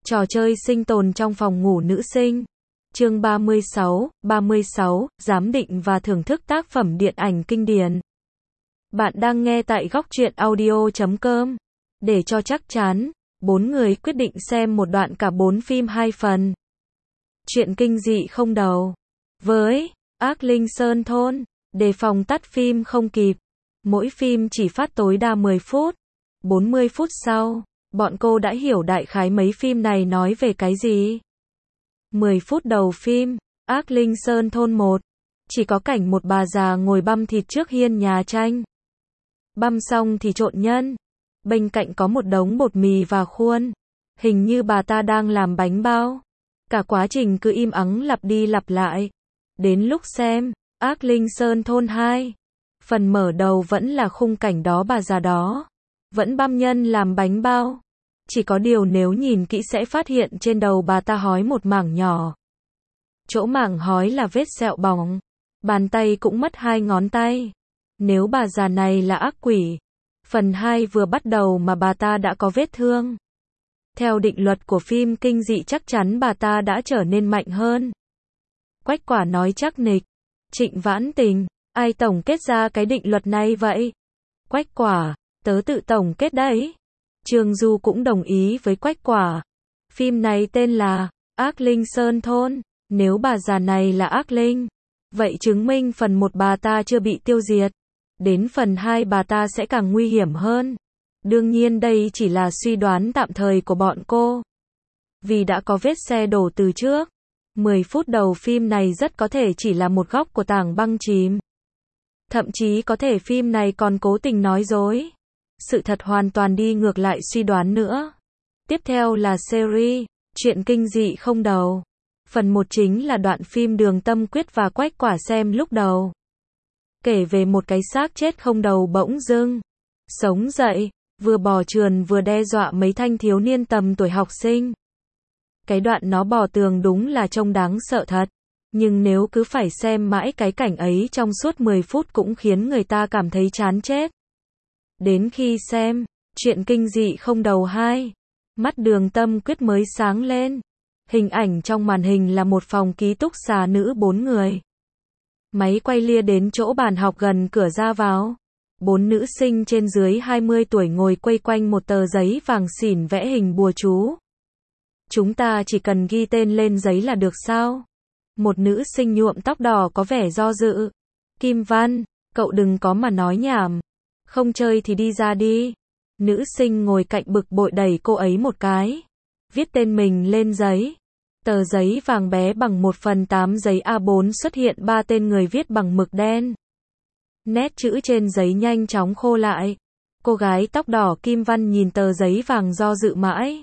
Trò chơi sinh tồn trong phòng ngủ nữ sinh. Chương 36, giám định và thưởng thức tác phẩm điện ảnh kinh điển. Bạn đang nghe tại góc truyện audio.com. Để cho chắc chắn, 4 người quyết định xem một đoạn cả 4 phim 2 phần. Chuyện kinh dị không đầu. Với Ác Linh Sơn Thôn, đề phòng tắt phim không kịp. Mỗi phim chỉ phát tối đa 10 phút. 40 phút sau, bọn cô đã hiểu đại khái mấy phim này nói về cái gì. 10 phút đầu phim, Ác Linh Sơn Thôn 1. Chỉ có cảnh một bà già ngồi băm thịt trước hiên nhà tranh. Băm xong thì trộn nhân. Bên cạnh có một đống bột mì và khuôn. Hình như bà ta đang làm bánh bao. Cả quá trình cứ im ắng lặp đi lặp lại. Đến lúc xem, Ác Linh Sơn Thôn 2. Phần mở đầu vẫn là khung cảnh đó, bà già đó vẫn băm nhân làm bánh bao. Chỉ có điều nếu nhìn kỹ sẽ phát hiện trên đầu bà ta hói một mảng nhỏ. Chỗ mảng hói là vết sẹo bỏng. Bàn tay cũng mất 2 ngón tay. Nếu bà già này là ác quỷ, phần 2 vừa bắt đầu mà bà ta đã có vết thương. Theo định luật của phim kinh dị chắc chắn bà ta đã trở nên mạnh hơn. Quách Quả nói chắc nịch. Trịnh Vãn Tình, ai tổng kết ra cái định luật này vậy? Quách Quả, tớ tự tổng kết đấy. Trương Du cũng đồng ý với Quách Quả. Phim này tên là Ác Linh Sơn Thôn. Nếu bà già này là ác linh, vậy chứng minh phần 1 bà ta chưa bị tiêu diệt. Đến phần 2 bà ta sẽ càng nguy hiểm hơn. Đương nhiên đây chỉ là suy đoán tạm thời của bọn cô. Vì đã có vết xe đổ từ trước. 10 phút đầu phim này rất có thể chỉ là một góc của tảng băng chìm. Thậm chí có thể phim này còn cố tình nói dối. Sự thật hoàn toàn đi ngược lại suy đoán nữa. Tiếp theo là series, chuyện kinh dị không đầu. Phần 1 chính là đoạn phim Đường Tâm Quyết và Quách Quả xem lúc đầu. Kể về một cái xác chết không đầu bỗng dưng sống dậy, vừa bò trườn vừa đe dọa mấy thanh thiếu niên tầm tuổi học sinh. Cái đoạn nó bò tường đúng là trông đáng sợ thật. Nhưng nếu cứ phải xem mãi cái cảnh ấy trong suốt 10 phút cũng khiến người ta cảm thấy chán chết. Đến khi xem chuyện kinh dị không đầu 2, mắt Đường Tâm Quyết mới sáng lên. Hình ảnh trong màn hình là một phòng ký túc xá nữ 4 người. Máy quay lia đến chỗ bàn học gần cửa ra vào. 4 nữ sinh trên dưới 20 tuổi ngồi quây quanh một tờ giấy vàng xỉn vẽ hình bùa chú. Chúng ta chỉ cần ghi tên lên giấy là được sao? Một nữ sinh nhuộm tóc đỏ có vẻ do dự. Kim Văn, cậu đừng có mà nói nhảm. Không chơi thì đi ra đi. Nữ sinh ngồi cạnh bực bội đẩy cô ấy một cái. Viết tên mình lên giấy. Tờ giấy vàng bé bằng 1/8 giấy A4 xuất hiện 3 tên người viết bằng mực đen. Nét chữ trên giấy nhanh chóng khô lại. Cô gái tóc đỏ Kim Văn nhìn tờ giấy vàng do dự mãi.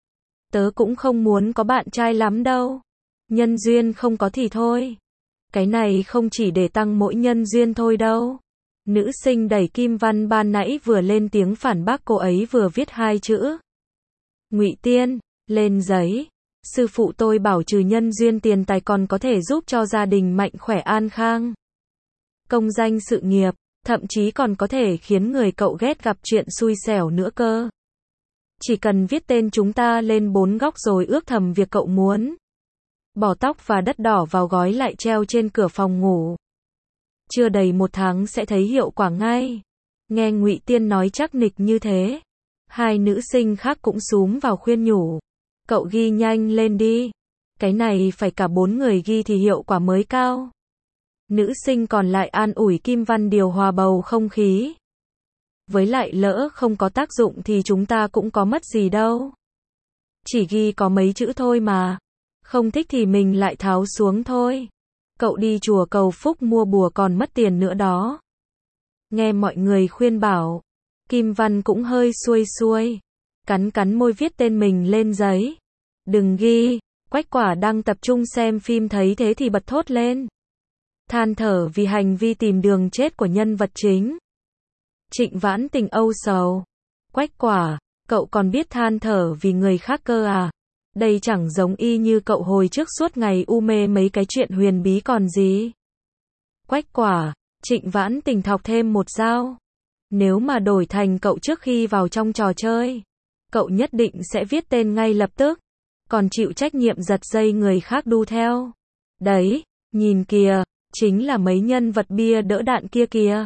Tớ cũng không muốn có bạn trai lắm đâu. Nhân duyên không có thì thôi. Cái này không chỉ để tăng mỗi nhân duyên thôi đâu. Nữ sinh đẩy Kim Văn ban nãy vừa lên tiếng phản bác cô ấy vừa viết 2 chữ. Ngụy Tiên, lên giấy. Sư phụ tôi bảo trừ nhân duyên tiền tài còn có thể giúp cho gia đình mạnh khỏe an khang. Công danh sự nghiệp, thậm chí còn có thể khiến người cậu ghét gặp chuyện xui xẻo nữa cơ. Chỉ cần viết tên chúng ta lên 4 góc rồi ước thầm việc cậu muốn. Bỏ tóc và đất đỏ vào gói lại treo trên cửa phòng ngủ. Chưa đầy 1 tháng sẽ thấy hiệu quả ngay. Nghe Ngụy Tiên nói chắc nịch như thế. 2 nữ sinh khác cũng xúm vào khuyên nhủ. Cậu ghi nhanh lên đi. Cái này phải cả 4 người ghi thì hiệu quả mới cao. Nữ sinh còn lại an ủi Kim Văn điều hòa bầu không khí. Với lại lỡ không có tác dụng thì chúng ta cũng có mất gì đâu. Chỉ ghi có mấy chữ thôi mà. Không thích thì mình lại tháo xuống thôi. Cậu đi chùa cầu phúc mua bùa còn mất tiền nữa đó. Nghe mọi người khuyên bảo, Kim Văn cũng hơi xuôi xuôi. Cắn môi viết tên mình lên giấy. Đừng ghi. Quách Quả đang tập trung xem phim thấy thế thì bật thốt lên. Than thở vì hành vi tìm đường chết của nhân vật chính. Trịnh Vãn Tình âu sầu. Quách Quả, cậu còn biết than thở vì người khác cơ à? Đây chẳng giống y như cậu hồi trước suốt ngày u mê mấy cái chuyện huyền bí còn gì. Quách Quả, Trịnh Vãn Tình thọc thêm một dao. Nếu mà đổi thành cậu trước khi vào trong trò chơi, cậu nhất định sẽ viết tên ngay lập tức. còn chịu trách nhiệm giật dây người khác đu theo. Đấy, nhìn kìa, chính là mấy nhân vật bia đỡ đạn kia kìa.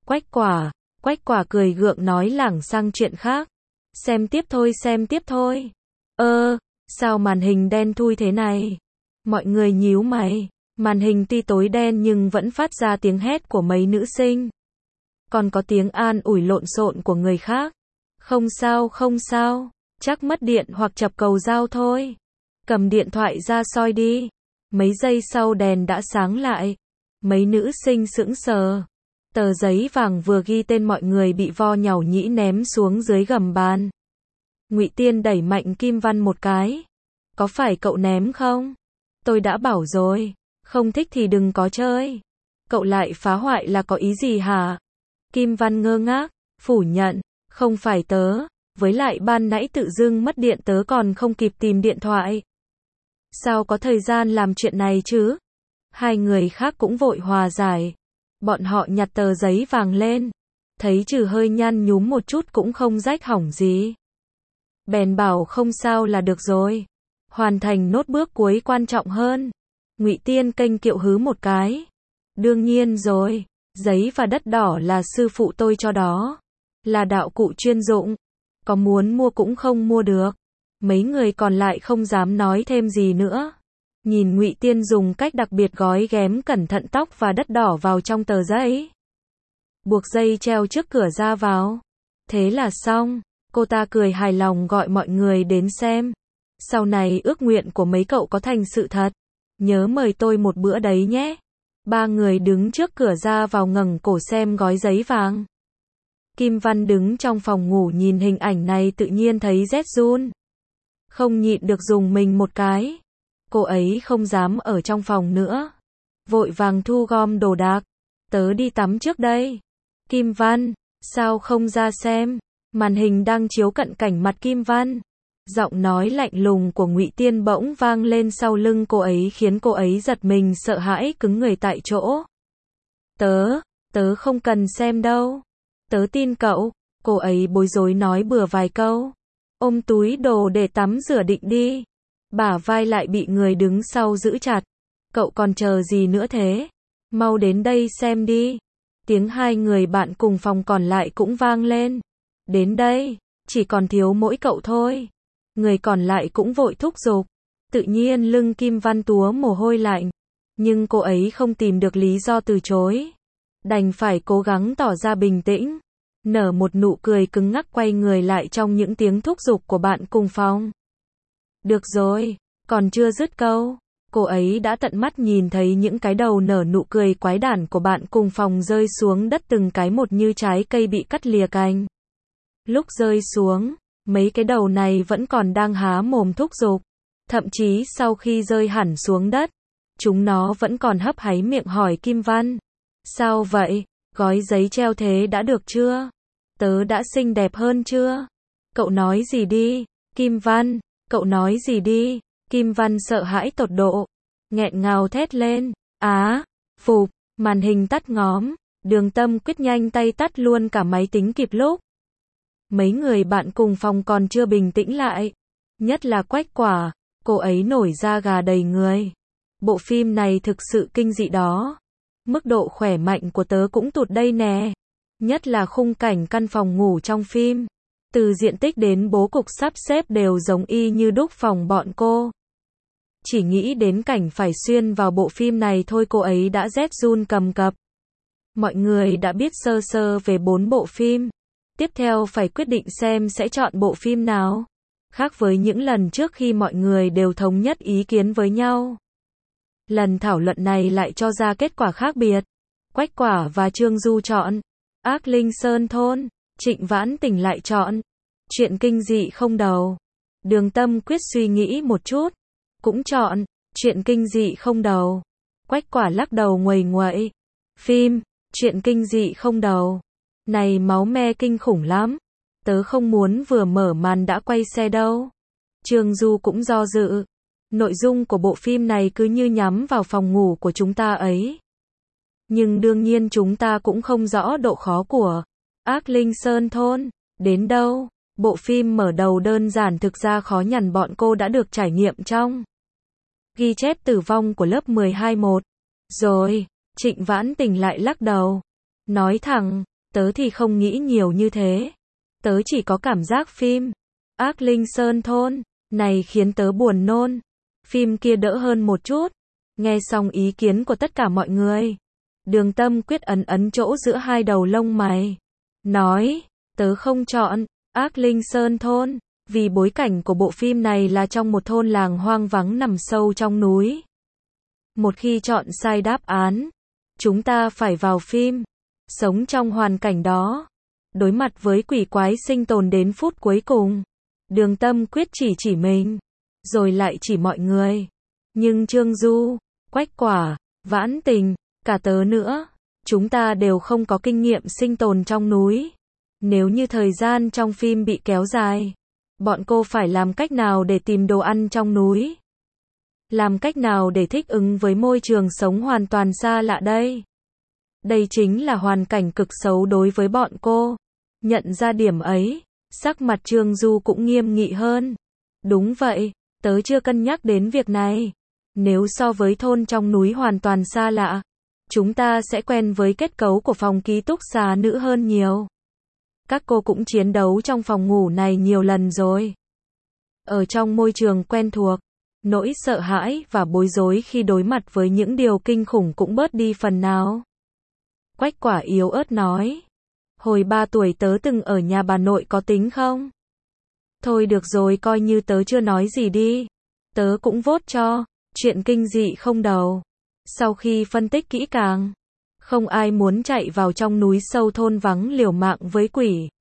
Quách quả cười gượng nói lảng sang chuyện khác. Xem tiếp thôi, xem tiếp thôi. Sao màn hình đen thui thế này? Mọi người nhíu mày. Màn hình tuy tối đen nhưng vẫn phát ra tiếng hét của mấy nữ sinh. Còn có tiếng an ủi lộn xộn của người khác. Không sao, không sao. Chắc mất điện hoặc chập cầu dao thôi. Cầm điện thoại ra soi đi. Mấy giây sau đèn đã sáng lại. Mấy nữ sinh sững sờ. Tờ giấy vàng vừa ghi tên mọi người bị vo nhàu nhĩ ném xuống dưới gầm bàn. Ngụy Tiên đẩy mạnh Kim Văn một cái. Có phải cậu ném không? Tôi đã bảo rồi. Không thích thì đừng có chơi. Cậu lại phá hoại là có ý gì hả? Kim Văn ngơ ngác, phủ nhận. Không phải tớ. Với lại ban nãy tự dưng mất điện tớ còn không kịp tìm điện thoại. Sao có thời gian làm chuyện này chứ? Hai người khác cũng vội hòa giải. Bọn họ nhặt tờ giấy vàng lên. Thấy trừ hơi nhăn nhúm một chút cũng không rách hỏng gì. Bèn bảo không sao là được rồi. Hoàn thành nốt bước cuối quan trọng hơn. Ngụy Tiên kênh kiệu hứ một cái. Đương nhiên rồi. Giấy và đất đỏ là sư phụ tôi cho đó. Là đạo cụ chuyên dụng. Có muốn mua cũng không mua được. Mấy người còn lại không dám nói thêm gì nữa. Nhìn Ngụy Tiên dùng cách đặc biệt gói ghém cẩn thận tóc và đất đỏ vào trong tờ giấy. Buộc dây treo trước cửa ra vào. Thế là xong. Cô ta cười hài lòng gọi mọi người đến xem. Sau này ước nguyện của mấy cậu có thành sự thật. Nhớ mời tôi một bữa đấy nhé. Ba người đứng trước cửa ra vào ngẩng cổ xem gói giấy vàng. Kim Văn đứng trong phòng ngủ nhìn hình ảnh này tự nhiên thấy rét run. Không nhịn được dùng mình một cái. Cô ấy không dám ở trong phòng nữa. Vội vàng thu gom đồ đạc. Tớ đi tắm trước đây. Kim Văn, sao không ra xem? Màn hình đang chiếu cận cảnh mặt Kim Văn. Giọng nói lạnh lùng của Ngụy Tiên bỗng vang lên sau lưng cô ấy khiến cô ấy giật mình sợ hãi cứng người tại chỗ. Tớ không cần xem đâu. Tớ tin cậu. Cô ấy bối rối nói bừa vài câu. Ôm túi đồ để tắm rửa định đi. Bả vai lại bị người đứng sau giữ chặt. Cậu còn chờ gì nữa thế? Mau đến đây xem đi. Tiếng hai người bạn cùng phòng còn lại cũng vang lên. Đến đây, chỉ còn thiếu mỗi cậu thôi. Người còn lại cũng vội thúc giục. Tự nhiên lưng Kim Văn túa mồ hôi lạnh. Nhưng cô ấy không tìm được lý do từ chối. Đành phải cố gắng tỏ ra bình tĩnh. Nở một nụ cười cứng ngắc quay người lại trong những tiếng thúc giục của bạn cùng phòng. Được rồi, còn chưa dứt câu. Cô ấy đã tận mắt nhìn thấy những cái đầu nở nụ cười quái đản của bạn cùng phòng rơi xuống đất từng cái một như trái cây bị cắt lìa cành. Lúc rơi xuống, mấy cái đầu này vẫn còn đang há mồm thúc giục. Thậm chí sau khi rơi hẳn xuống đất, chúng nó vẫn còn hấp háy miệng hỏi Kim Văn. Sao vậy? Gói giấy treo thế đã được chưa? Tớ đã xinh đẹp hơn chưa? Cậu nói gì đi? Kim Văn, cậu nói gì đi? Kim Văn sợ hãi tột độ. Nghẹn ngào thét lên. Phụp, màn hình tắt ngóm. Đường Tâm quyết nhanh tay tắt luôn cả máy tính kịp lúc. Mấy người bạn cùng phòng còn chưa bình tĩnh lại. Nhất là Quách Quả, cô ấy nổi da gà đầy người. Bộ phim này thực sự kinh dị đó. Mức độ khỏe mạnh của tớ cũng tụt đây nè. Nhất là khung cảnh căn phòng ngủ trong phim. Từ diện tích đến bố cục sắp xếp đều giống y như đúc phòng bọn cô. Chỉ nghĩ đến cảnh phải xuyên vào bộ phim này thôi cô ấy đã rét run cầm cập. Mọi người đã biết sơ sơ về 4 bộ phim. Tiếp theo phải quyết định xem sẽ chọn bộ phim nào. Khác với những lần trước khi mọi người đều thống nhất ý kiến với nhau. Lần thảo luận này lại cho ra kết quả khác biệt. Quách Quả và Trương Du chọn Ác Linh Sơn Thôn. Trịnh Vãn Tình lại chọn Chuyện kinh dị không đầu. Đường Tâm quyết suy nghĩ một chút. Cũng chọn Chuyện kinh dị không đầu. Quách Quả lắc đầu nguầy nguậy. Phim Chuyện kinh dị không đầu. Này máu me kinh khủng lắm. Tớ không muốn vừa mở màn đã quay xe đâu. Trương Du cũng do dự. Nội dung của bộ phim này cứ như nhắm vào phòng ngủ của chúng ta ấy. Nhưng đương nhiên chúng ta cũng không rõ độ khó của Ác Linh Sơn Thôn đến đâu. Bộ phim mở đầu đơn giản thực ra khó nhằn bọn cô đã được trải nghiệm trong ghi chép tử vong của lớp 12-1. Rồi, Trịnh Vãn Tình lại lắc đầu. Nói thẳng, tớ thì không nghĩ nhiều như thế. Tớ chỉ có cảm giác phim Ác Linh Sơn Thôn này khiến tớ buồn nôn. Phim kia đỡ hơn một chút. Nghe xong ý kiến của tất cả mọi người, Đường Tâm Quyết ấn ấn chỗ giữa hai đầu lông mày. Nói, tớ không chọn Ác Linh Sơn Thôn, vì bối cảnh của bộ phim này là trong một thôn làng hoang vắng nằm sâu trong núi. Một khi chọn sai đáp án, chúng ta phải vào phim, sống trong hoàn cảnh đó, đối mặt với quỷ quái sinh tồn đến phút cuối cùng. Đường Tâm Quyết chỉ mình, rồi lại chỉ mọi người. Nhưng Trương Du, Quách Quả, Vãn Tình, cả tớ nữa, chúng ta đều không có kinh nghiệm sinh tồn trong núi. Nếu như thời gian trong phim bị kéo dài, bọn cô phải làm cách nào để tìm đồ ăn trong núi? Làm cách nào để thích ứng với môi trường sống hoàn toàn xa lạ đây? Đây chính là hoàn cảnh cực xấu đối với bọn cô. Nhận ra điểm ấy, sắc mặt Trương Du cũng nghiêm nghị hơn. Đúng vậy, tớ chưa cân nhắc đến việc này. Nếu so với thôn trong núi hoàn toàn xa lạ, chúng ta sẽ quen với kết cấu của phòng ký túc xá nữ hơn nhiều. Các cô cũng chiến đấu trong phòng ngủ này nhiều lần rồi. Ở trong môi trường quen thuộc, nỗi sợ hãi và bối rối khi đối mặt với những điều kinh khủng cũng bớt đi phần nào. Quách Quả yếu ớt nói. Hồi 3 tuổi tớ từng ở nhà bà nội, có tính không? Thôi được rồi, coi như tớ chưa nói gì đi. Tớ cũng vote cho chuyện kinh dị không đầu. Sau khi phân tích kỹ càng, không ai muốn chạy vào trong núi sâu thôn vắng liều mạng với quỷ.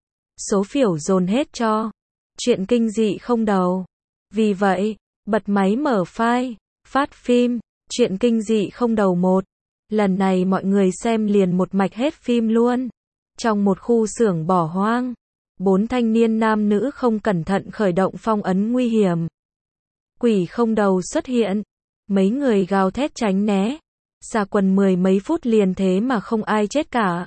Số phiếu dồn hết cho chuyện kinh dị không đầu. Vì vậy, bật máy mở file, phát phim, chuyện kinh dị không đầu 1. Lần này mọi người xem liền một mạch hết phim luôn. Trong một khu xưởng bỏ hoang, 4 thanh niên nam nữ không cẩn thận khởi động phong ấn nguy hiểm. Quỷ không đầu xuất hiện. Mấy người gào thét tránh né. Xà quần 10 mấy phút liền thế mà không ai chết cả.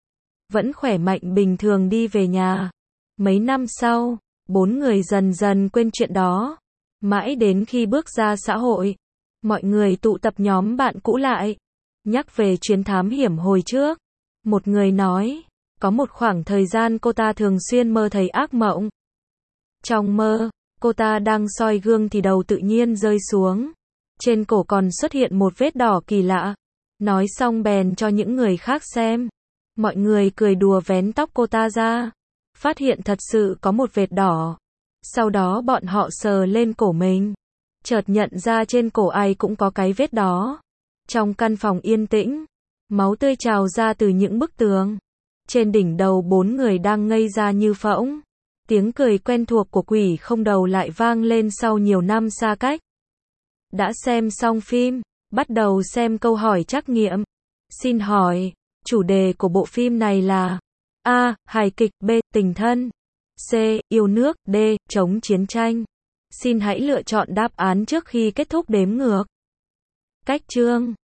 Vẫn khỏe mạnh bình thường đi về nhà. Mấy năm sau, 4 người dần dần quên chuyện đó. Mãi đến khi bước ra xã hội, mọi người tụ tập nhóm bạn cũ lại. Nhắc về chuyến thám hiểm hồi trước. Một người nói, có một khoảng thời gian cô ta thường xuyên mơ thấy ác mộng. Trong mơ, cô ta đang soi gương thì đầu tự nhiên rơi xuống. Trên cổ còn xuất hiện một vết đỏ kỳ lạ. Nói xong bèn cho những người khác xem. Mọi người cười đùa vén tóc cô ta ra. Phát hiện thật sự có một vệt đỏ. Sau đó bọn họ sờ lên cổ mình. Chợt nhận ra trên cổ ai cũng có cái vết đó. Trong căn phòng yên tĩnh, máu tươi trào ra từ những bức tường. Trên đỉnh đầu 4 người đang ngây ra như phỗng. Tiếng cười quen thuộc của quỷ không đầu lại vang lên sau nhiều năm xa cách. Đã xem xong phim, bắt đầu xem câu hỏi trắc nghiệm. Xin hỏi, chủ đề của bộ phim này là A. Hài kịch, B. Tình thân, C. Yêu nước, D. Chống chiến tranh. Xin hãy lựa chọn đáp án trước khi kết thúc đếm ngược. Cách chương